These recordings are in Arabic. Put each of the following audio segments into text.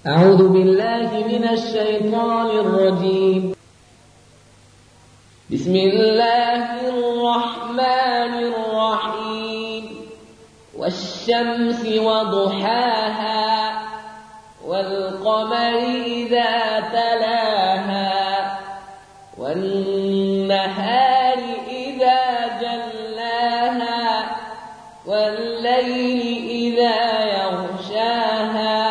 أعوذ بالله من الشيطان الرجيم. بسم الله الرحمن الرحيم. والشمس وضحاها والقمر إذا تلاها والنهار إذا جلاها والليل إذا يغشاها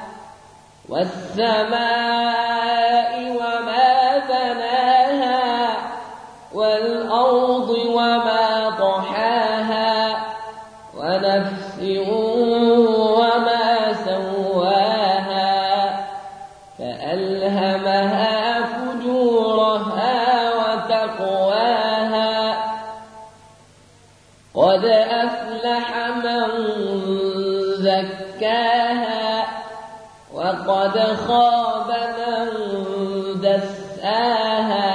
والسماء وما بناها والأرض وما طحاها ونفس وما سواها فألهمها فجورها وتقواها قد أفلح من زكاها وقد خاب من دساها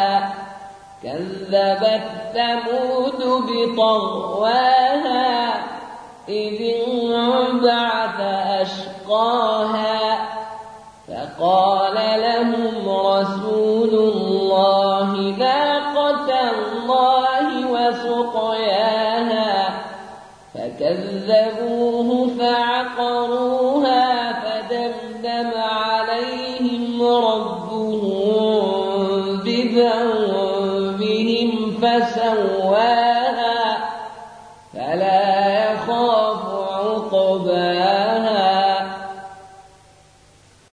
كذبت ثمود بطغواها إذ انبعث أشقاها فقال لهم رسول الله ناقة الله وسقياها فكذبوه فعقروها فدمدم عليهم ربهم بذنبهم فسواها